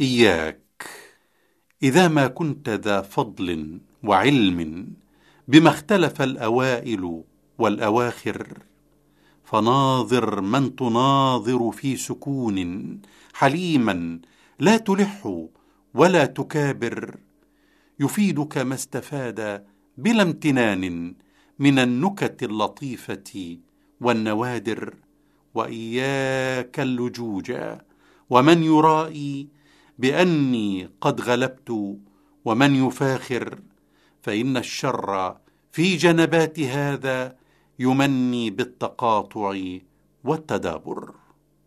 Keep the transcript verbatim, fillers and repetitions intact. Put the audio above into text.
إياك إذا ما كنت ذا فضل وعلم بما اختلف الأوائل والأواخر، فناظر من تناظر في سكون حليما لا تلح ولا تكابر، يفيدك ما استفاد بلا امتنان من النكت اللطيفة والنوادر. وإياك اللجوج ومن يرائي بأني قد غلبت ومن يفاخر، فإن الشر في جنبات هذا يمني بالتقاطع والتدابر.